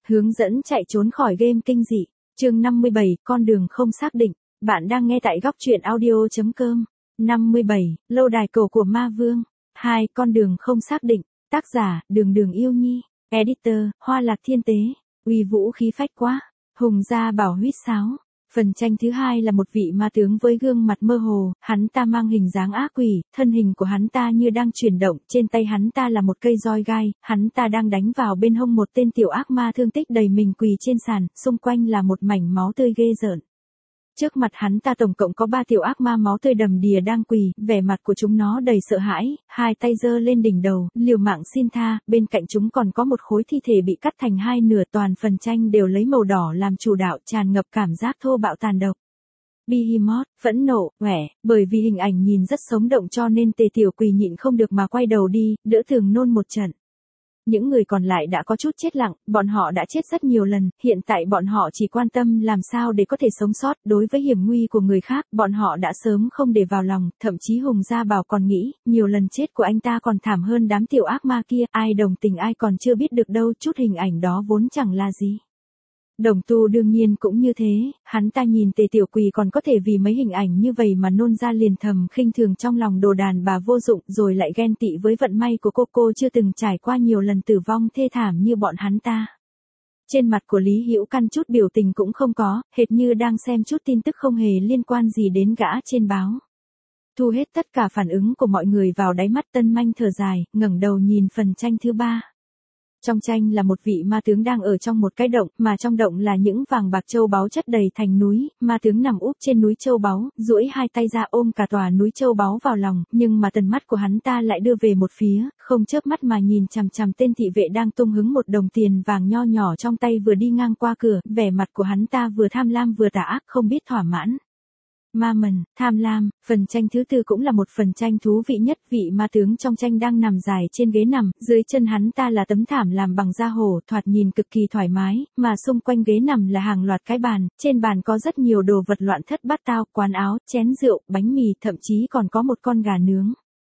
Hướng dẫn chạy trốn khỏi game kinh dị. Chương 57, con đường không xác định. Bạn đang nghe tại góc truyện audio.com. 57, lâu đài cổ của ma vương. 2, con đường không xác định. Tác giả, Đường Đường Yêu Nhi. Editor, Hoa Lạc Thiên Tế. Uy vũ khí phách quá. Hùng gia bảo huýt sáo. Phần tranh thứ hai là một vị ma tướng với gương mặt mơ hồ, hắn ta mang hình dáng ác quỷ, thân hình của hắn ta như đang chuyển động, trên tay hắn ta là một cây roi gai, hắn ta đang đánh vào bên hông một tên tiểu ác ma thương tích đầy mình quỳ trên sàn, xung quanh là một mảnh máu tươi ghê rợn. Trước mặt hắn ta tổng cộng có 3 tiểu ác ma máu tươi đầm đìa đang quỳ, vẻ mặt của chúng nó đầy sợ hãi, hai tay giơ lên đỉnh đầu, liều mạng xin tha, bên cạnh chúng còn có một khối thi thể bị cắt thành hai nửa, toàn phần tranh đều lấy màu đỏ làm chủ đạo, tràn ngập cảm giác thô bạo tàn độc. Behemoth, phẫn nộ, quẻ, bởi vì hình ảnh nhìn rất sống động cho nên Tề Tiểu Quỳ nhịn không được mà quay đầu đi, đỡ Tường nôn một trận. Những người còn lại đã có chút chết lặng, bọn họ đã chết rất nhiều lần, hiện tại bọn họ chỉ quan tâm làm sao để có thể sống sót, đối với hiểm nguy của người khác, bọn họ đã sớm không để vào lòng, thậm chí Hùng Gia Bảo còn nghĩ, nhiều lần chết của anh ta còn thảm hơn đám tiểu ác ma kia, ai đồng tình ai còn chưa biết được đâu, chút hình ảnh đó vốn chẳng là gì. Đồng Tu đương nhiên cũng như thế, hắn ta nhìn Tề Tiểu Quỳ còn có thể vì mấy hình ảnh như vậy mà nôn ra liền thầm khinh thường trong lòng đồ đàn bà vô dụng, rồi lại ghen tị với vận may của cô chưa từng trải qua nhiều lần tử vong thê thảm như bọn hắn ta. Trên mặt của Lý Hữu Căn chút biểu tình cũng không có, hệt như đang xem chút tin tức không hề liên quan gì đến gã trên báo. Thu hết tất cả phản ứng của mọi người vào đáy mắt Tân Manh thở dài, ngẩng đầu nhìn phần tranh thứ 3. Trong tranh là một vị ma tướng đang ở trong một cái động, mà trong động là những vàng bạc châu báu chất đầy thành núi, ma tướng nằm úp trên núi châu báu, duỗi hai tay ra ôm cả tòa núi châu báu vào lòng, nhưng mà tầm mắt của hắn ta lại đưa về một phía, không chớp mắt mà nhìn chằm chằm tên thị vệ đang tung hứng một đồng tiền vàng nho nhỏ trong tay vừa đi ngang qua cửa, vẻ mặt của hắn ta vừa tham lam vừa tà ác, không biết thỏa mãn. Ma mần, tham lam, phần tranh thứ 4 cũng là một phần tranh thú vị nhất, vị ma tướng trong tranh đang nằm dài trên ghế nằm, dưới chân hắn ta là tấm thảm làm bằng da hổ, thoạt nhìn cực kỳ thoải mái, mà xung quanh ghế nằm là hàng loạt cái bàn, trên bàn có rất nhiều đồ vật loạn thất bát tao, quán áo, chén rượu, bánh mì, thậm chí còn có một con gà nướng.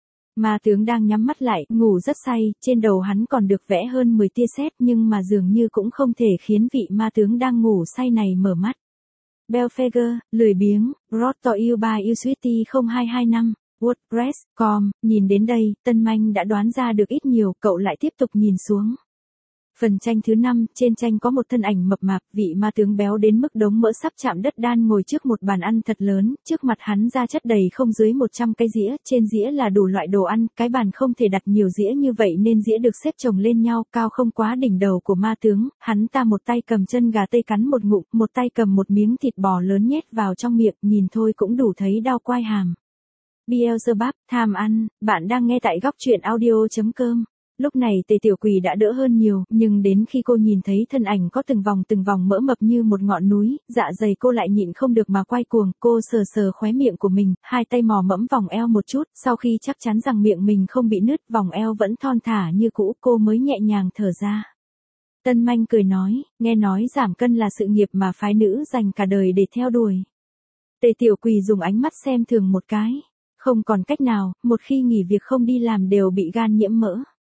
Ma tướng đang nhắm mắt lại, ngủ rất say, trên đầu hắn còn được vẽ hơn 10 tia sét, nhưng mà dường như cũng không thể khiến vị ma tướng đang ngủ say này mở mắt. Belphegor, lười biếng, Roto You by You Sweetie 0225, WordPress.com, nhìn đến đây, Tân Manh đã đoán ra được ít nhiều, cậu lại tiếp tục nhìn xuống. Phần tranh thứ 5, trên tranh có một thân ảnh mập mạp, vị ma tướng béo đến mức đống mỡ sắp chạm đất đan ngồi trước một bàn ăn thật lớn, trước mặt hắn ra chất đầy không dưới 100 cái dĩa, trên dĩa là đủ loại đồ ăn, cái bàn không thể đặt nhiều dĩa như vậy nên dĩa được xếp chồng lên nhau, cao không quá đỉnh đầu của ma tướng, hắn ta một tay cầm chân gà tây cắn một ngụm, một tay cầm một miếng thịt bò lớn nhét vào trong miệng, nhìn thôi cũng đủ thấy đau quai hàm. Beelzebub, tham ăn, bạn đang nghe tại góc truyện audio.com. Lúc này Tề Tiểu Quỳ đã đỡ hơn nhiều, nhưng đến khi cô nhìn thấy thân ảnh có từng vòng mỡ mập như một ngọn núi, dạ dày cô lại nhịn không được mà quay cuồng, cô sờ sờ khóe miệng của mình, hai tay mò mẫm vòng eo một chút, sau khi chắc chắn rằng miệng mình không bị nứt, vòng eo vẫn thon thả như cũ, cô mới nhẹ nhàng thở ra. Tân Manh cười nói, nghe nói giảm cân là sự nghiệp mà phái nữ dành cả đời để theo đuổi. Tề Tiểu Quỳ dùng ánh mắt xem thường một cái, không còn cách nào, một khi nghỉ việc không đi làm đều bị gan nhiễm mỡ.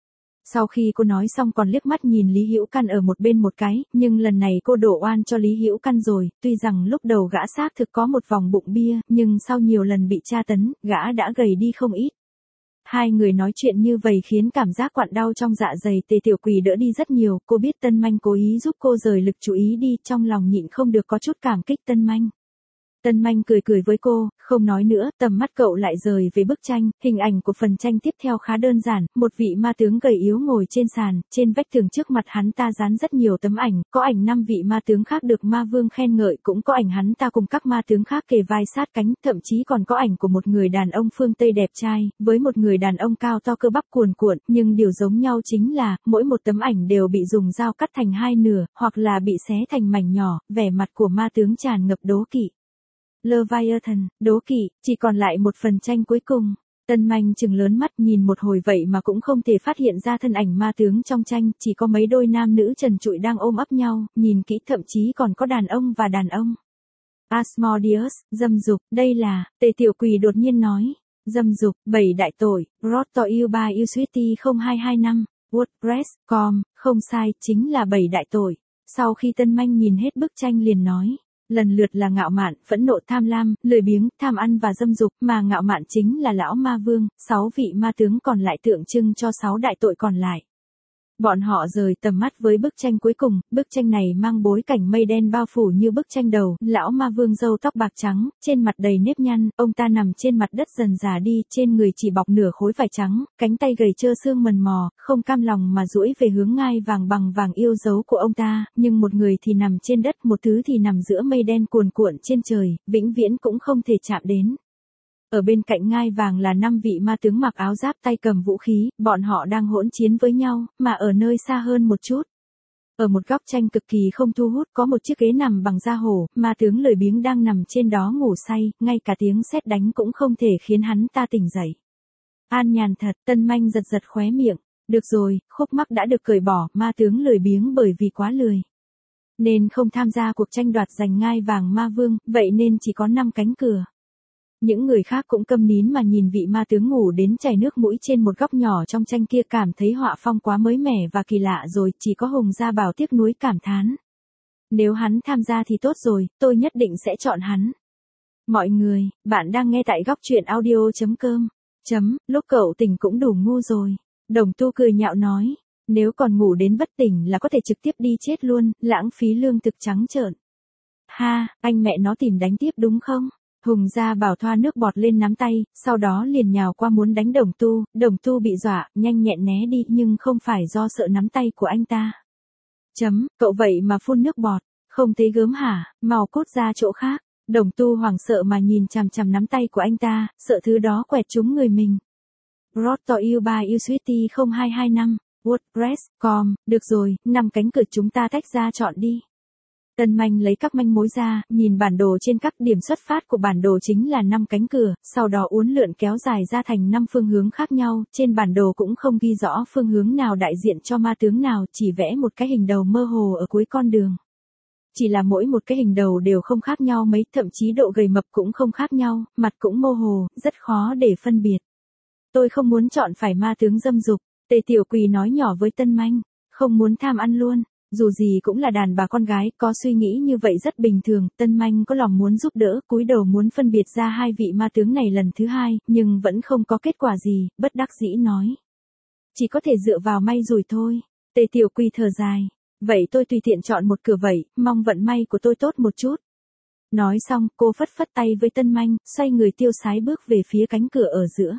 Sau khi cô nói xong còn liếc mắt nhìn Lý Hữu Căn ở một bên một cái, nhưng lần này cô đổ oan cho Lý Hữu Căn rồi, tuy rằng lúc đầu gã xác thực có một vòng bụng bia, nhưng sau nhiều lần bị tra tấn, gã đã gầy đi không ít. Hai người nói chuyện như vậy khiến cảm giác quặn đau trong dạ dày Tề Tiểu Quỳ đỡ đi rất nhiều, cô biết Tân Manh cố ý giúp cô rời lực chú ý đi, trong lòng nhịn không được có chút cảm kích Tân Manh. Tân Manh cười với cô, không nói nữa, tầm mắt cậu lại rời về bức tranh, hình ảnh của phần tranh tiếp theo khá đơn giản, một vị ma tướng gầy yếu ngồi trên sàn, trên vách tường trước mặt hắn ta dán rất nhiều tấm ảnh, có ảnh 5 vị ma tướng khác được ma vương khen ngợi, cũng có ảnh hắn ta cùng các ma tướng khác kề vai sát cánh, thậm chí còn có ảnh của một người đàn ông phương Tây đẹp trai, với một người đàn ông cao to cơ bắp cuồn cuộn, nhưng điều giống nhau chính là, mỗi một tấm ảnh đều bị dùng dao cắt thành hai nửa, hoặc là bị xé thành mảnh nhỏ, vẻ mặt của ma tướng tràn ngập đố kỵ. Leviathan, đố kỵ, chỉ còn lại một phần tranh cuối cùng. Tân Manh trừng lớn mắt nhìn một hồi vậy mà cũng không thể phát hiện ra thân ảnh ma tướng trong tranh, chỉ có mấy đôi nam nữ trần trụi đang ôm ấp nhau, nhìn kỹ thậm chí còn có đàn ông và đàn ông. Asmodeus, dâm dục, đây là, Tề Tiểu Quỳ đột nhiên nói, dâm dục, 7 đại tội, Roto You by You Sweetie 0225, WordPress.com, không sai, chính là 7 đại tội. Sau khi Tân Manh nhìn hết bức tranh liền nói, lần lượt là ngạo mạn, phẫn nộ, tham lam, lười biếng, tham ăn và dâm dục, mà ngạo mạn chính là lão ma vương, 6 vị ma tướng còn lại tượng trưng cho 6 đại tội còn lại. Bọn họ rời tầm mắt với bức tranh cuối cùng, bức tranh này mang bối cảnh mây đen bao phủ như bức tranh đầu, lão ma vương râu tóc bạc trắng, trên mặt đầy nếp nhăn, ông ta nằm trên mặt đất dần già đi, trên người chỉ bọc nửa khối vải trắng, cánh tay gầy trơ xương mần mò, không cam lòng mà duỗi về hướng ngai vàng bằng vàng yêu dấu của ông ta, nhưng một người thì nằm trên đất, một thứ thì nằm giữa mây đen cuồn cuộn trên trời, vĩnh viễn cũng không thể chạm đến. Ở bên cạnh ngai vàng là 5 vị ma tướng mặc áo giáp tay cầm vũ khí, bọn họ đang hỗn chiến với nhau, mà ở nơi xa hơn một chút. Ở một góc tranh cực kỳ không thu hút có một chiếc ghế nằm bằng da hổ, ma tướng lười biếng đang nằm trên đó ngủ say, ngay cả tiếng sét đánh cũng không thể khiến hắn ta tỉnh dậy. An nhàn thật, Tân Manh giật giật khóe miệng. Được rồi, khúc mắc đã được cởi bỏ, ma tướng lười biếng bởi vì quá lười nên không tham gia cuộc tranh đoạt giành ngai vàng ma vương, vậy nên chỉ có 5 cánh cửa. Những người khác cũng câm nín mà nhìn vị ma tướng ngủ đến chảy nước mũi trên một góc nhỏ trong tranh kia, cảm thấy họa phong quá mới mẻ và kỳ lạ rồi, chỉ có Hùng Gia Bảo tiếc nuối cảm thán. Nếu hắn tham gia thì tốt rồi, tôi nhất định sẽ chọn hắn. Mọi người, bạn đang nghe tại góc truyện audio.com. Lúc cậu tỉnh cũng đủ ngu rồi. Đồng Tu cười nhạo nói, nếu còn ngủ đến bất tỉnh là có thể trực tiếp đi chết luôn, lãng phí lương thực trắng trợn. Ha, anh mẹ nó tìm đánh tiếp đúng không? Hùng Gia Bảo thoa nước bọt lên nắm tay, sau đó liền nhào qua muốn đánh Đồng Tu bị dọa, nhanh nhẹn né đi nhưng không phải do sợ nắm tay của anh ta. Cậu vậy mà phun nước bọt, không thấy gớm hả, mau cút ra chỗ khác. Đồng Tu hoảng sợ mà nhìn chằm chằm nắm tay của anh ta, sợ thứ đó quẹt trúng người mình. Brought to you by Uswitty 0225, WordPress.com, được rồi, 5 cánh cửa chúng ta tách ra chọn đi. Tân Manh lấy các manh mối ra, nhìn bản đồ trên các điểm xuất phát của bản đồ chính là 5 cánh cửa, sau đó uốn lượn kéo dài ra thành 5 phương hướng khác nhau, trên bản đồ cũng không ghi rõ phương hướng nào đại diện cho ma tướng nào, chỉ vẽ một cái hình đầu mơ hồ ở cuối con đường. Chỉ là mỗi một cái hình đầu đều không khác nhau mấy, thậm chí độ gầy mập cũng không khác nhau, mặt cũng mơ hồ, rất khó để phân biệt. Tôi không muốn chọn phải ma tướng dâm dục, Tề Tiểu Quỳ nói nhỏ với Tân Manh, không muốn tham ăn luôn. Dù gì cũng là đàn bà con gái, có suy nghĩ như vậy rất bình thường, Tân Manh có lòng muốn giúp đỡ, cúi đầu muốn phân biệt ra 2 vị ma tướng này lần thứ 2, nhưng vẫn không có kết quả gì, bất đắc dĩ nói. Chỉ có thể dựa vào may rủi thôi. Tề Tiểu Quỳ thở dài. Vậy tôi tùy tiện chọn một cửa vậy, mong vận may của tôi tốt một chút. Nói xong, cô phất phất tay với Tân Manh, xoay người tiêu sái bước về phía cánh cửa ở giữa.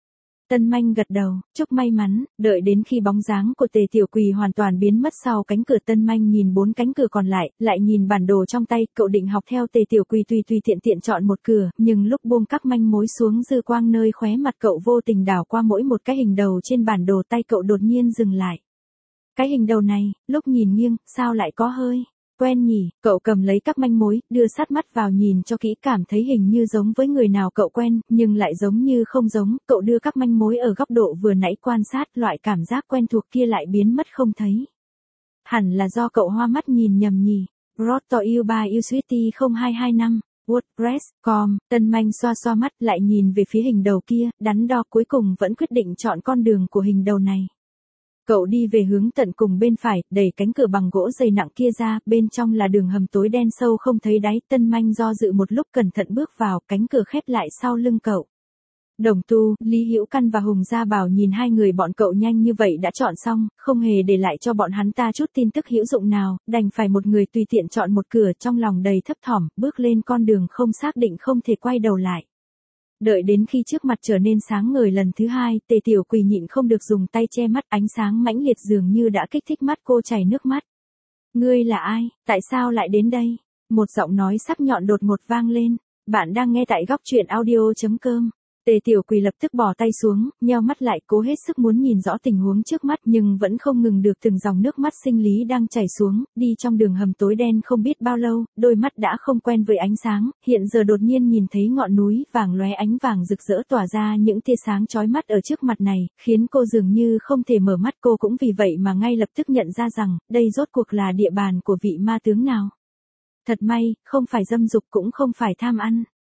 Tân Manh gật đầu, chúc may mắn, đợi đến khi bóng dáng của Tề Tiểu Quỳ hoàn toàn biến mất sau cánh cửa, Tân Manh nhìn 4 cánh cửa còn lại, lại nhìn bản đồ trong tay, cậu định học theo Tề Tiểu Quỳ tùy tiện tiện chọn một cửa, nhưng lúc buông các manh mối xuống, dư quang nơi khóe mặt cậu vô tình đảo qua mỗi một cái hình đầu trên bản đồ, tay cậu đột nhiên dừng lại. Cái hình đầu này, lúc nhìn nghiêng, sao lại có hơi quen nhỉ? Cậu cầm lấy các manh mối, đưa sát mắt vào nhìn cho kỹ, cảm thấy hình như giống với người nào cậu quen, nhưng lại giống như không giống. Cậu đưa các manh mối ở góc độ vừa nãy quan sát, loại cảm giác quen thuộc kia lại biến mất không thấy. Hẳn là do cậu hoa mắt nhìn nhầm nhỉ. Brought to you by Uswitty 0225, WordPress.com. Tân Manh xoa xoa mắt, lại nhìn về phía hình đầu kia, đắn đo, cuối cùng vẫn quyết định chọn con đường của hình đầu này. Cậu đi về hướng tận cùng bên phải, đẩy cánh cửa bằng gỗ dày nặng kia ra, bên trong là đường hầm tối đen sâu không thấy đáy. Tân Manh do dự một lúc, cẩn thận bước vào, cánh cửa khép lại sau lưng cậu. Đồng Tu, Lý Hữu Căn và Hùng Gia Bảo nhìn 2 người bọn cậu nhanh như vậy đã chọn xong, không hề để lại cho bọn hắn ta chút tin tức hữu dụng nào, đành phải một người tùy tiện chọn một cửa, trong lòng đầy thấp thỏm, bước lên con đường không xác định, không thể quay đầu lại. Đợi đến khi trước mặt trở nên sáng ngời lần thứ 2, Tề Tiểu Quỳ nhịn không được dùng tay che mắt, ánh sáng mãnh liệt dường như đã kích thích mắt cô chảy nước mắt. Ngươi là ai, tại sao lại đến đây? Một giọng nói sắc nhọn đột ngột vang lên. Bạn đang nghe tại góc truyện audio.com. Tề Tiểu Quỳ lập tức bỏ tay xuống, nheo mắt lại, cố hết sức muốn nhìn rõ tình huống trước mắt, nhưng vẫn không ngừng được từng dòng nước mắt sinh lý đang chảy xuống. Đi trong đường hầm tối đen không biết bao lâu, đôi mắt đã không quen với ánh sáng, hiện giờ đột nhiên nhìn thấy ngọn núi vàng lóe ánh vàng rực rỡ tỏa ra những tia sáng chói mắt ở trước mặt này, khiến cô dường như không thể mở mắt. Cô cũng vì vậy mà ngay lập tức nhận ra rằng, đây rốt cuộc là địa bàn của vị ma tướng nào. Thật may, không phải dâm dục cũng không phải tham ăn.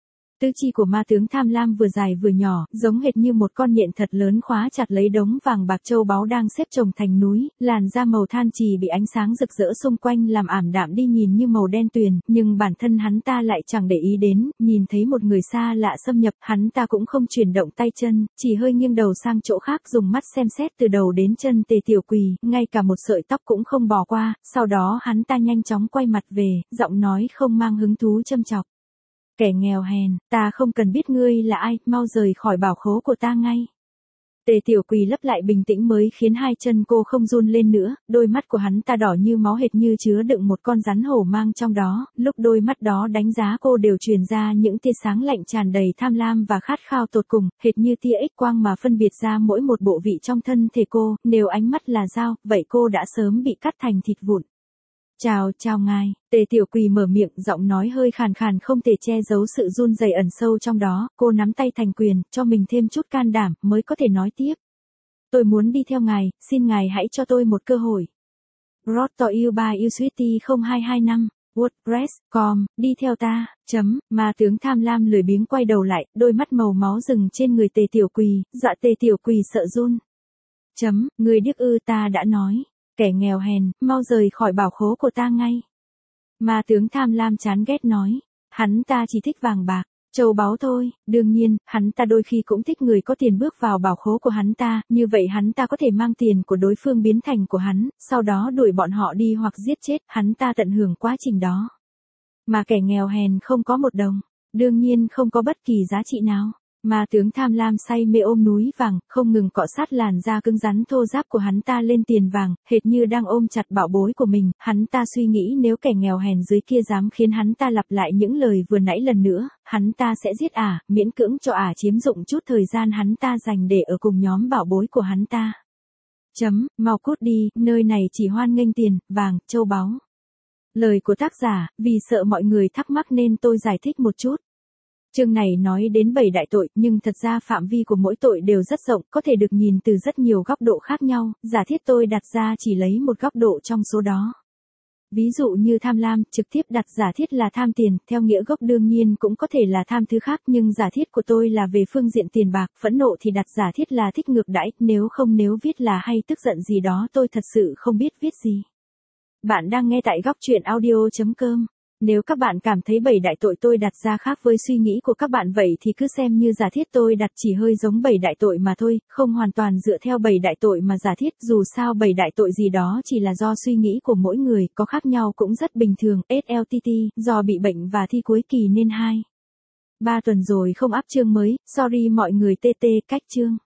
Tứ chi của ma tướng tham lam vừa dài vừa nhỏ, giống hệt như một con nhện thật lớn khóa chặt lấy đống vàng bạc châu báu đang xếp chồng thành núi, làn da màu than trì bị ánh sáng rực rỡ xung quanh làm ảm đạm đi nhìn như màu đen tuyền, nhưng bản thân hắn ta lại chẳng để ý đến, nhìn thấy một người xa lạ xâm nhập, hắn ta cũng không chuyển động tay chân, chỉ hơi nghiêng đầu sang chỗ khác dùng mắt xem xét từ đầu đến chân Tề Tiểu Quỳ, ngay cả một sợi tóc cũng không bỏ qua, sau đó hắn ta nhanh chóng quay mặt về, giọng nói không mang hứng thú châm chọc. Kẻ nghèo hèn, ta không cần biết ngươi là ai, mau rời khỏi bảo khố của ta ngay. Tề Tiểu Quỳ lấp lại bình tĩnh mới khiến hai chân cô không run lên nữa, đôi mắt của hắn ta đỏ như máu hệt như chứa đựng một con rắn hổ mang trong đó, lúc đôi mắt đó đánh giá cô đều truyền ra những tia sáng lạnh tràn đầy tham lam và khát khao tột cùng, hệt như tia X quang mà phân biệt ra mỗi một bộ vị trong thân thể cô, nếu ánh mắt là dao, vậy cô đã sớm bị cắt thành thịt vụn. Chào ngài, Tề Tiểu Quỳ mở miệng, giọng nói hơi khàn khàn không thể che giấu sự run rẩy ẩn sâu trong đó, cô nắm tay thành quyền, cho mình thêm chút can đảm, mới có thể nói tiếp. Tôi muốn đi theo ngài, xin ngài hãy cho tôi một cơ hội. Brought to you by Uswitty 0225, WordPress.com, đi theo ta, ma tướng tham lam lười biếng quay đầu lại, đôi mắt màu máu rừng trên người Tề Tiểu Quỳ, dọa Tề Tiểu Quỳ sợ run. Người điếc ư, ta đã nói. Kẻ nghèo hèn, mau rời khỏi bảo khố của ta ngay. Ma tướng tham lam chán ghét nói. Hắn ta chỉ thích vàng bạc, châu báu thôi, đương nhiên, hắn ta đôi khi cũng thích người có tiền bước vào bảo khố của hắn ta, như vậy hắn ta có thể mang tiền của đối phương biến thành của hắn, sau đó đuổi bọn họ đi hoặc giết chết, hắn ta tận hưởng quá trình đó. Mà kẻ nghèo hèn không có một đồng, đương nhiên không có bất kỳ giá trị nào. Ma tướng tham lam say mê ôm núi vàng, không ngừng cọ sát làn da cứng rắn thô ráp của hắn ta lên tiền vàng, hệt như đang ôm chặt bảo bối của mình, hắn ta suy nghĩ nếu kẻ nghèo hèn dưới kia dám khiến hắn ta lặp lại những lời vừa nãy lần nữa, hắn ta sẽ giết miễn cưỡng cho chiếm dụng chút thời gian hắn ta dành để ở cùng nhóm bảo bối của hắn ta. Mau cút đi, nơi này chỉ hoan nghênh tiền, vàng, châu báu. Lời của tác giả, vì sợ mọi người thắc mắc nên tôi giải thích một chút. Chương này nói đến 7 đại tội, nhưng thật ra phạm vi của mỗi tội đều rất rộng, có thể được nhìn từ rất nhiều góc độ khác nhau, giả thiết tôi đặt ra chỉ lấy một góc độ trong số đó. Ví dụ như tham lam, trực tiếp đặt giả thiết là tham tiền, theo nghĩa gốc đương nhiên cũng có thể là tham thứ khác, nhưng giả thiết của tôi là về phương diện tiền bạc, phẫn nộ thì đặt giả thiết là thích ngược đãi, nếu viết là hay tức giận gì đó tôi thật sự không biết viết gì. Bạn đang nghe tại góc truyện audio.com. Nếu các bạn cảm thấy 7 đại tội tôi đặt ra khác với suy nghĩ của các bạn vậy thì cứ xem như giả thiết tôi đặt chỉ hơi giống 7 đại tội mà thôi, không hoàn toàn dựa theo 7 đại tội mà giả thiết, dù sao 7 đại tội gì đó chỉ là do suy nghĩ của mỗi người, có khác nhau cũng rất bình thường, SLTT, do bị bệnh và thi cuối kỳ nên 2-3 tuần rồi không up chương mới, sorry mọi người, TT, cách chương.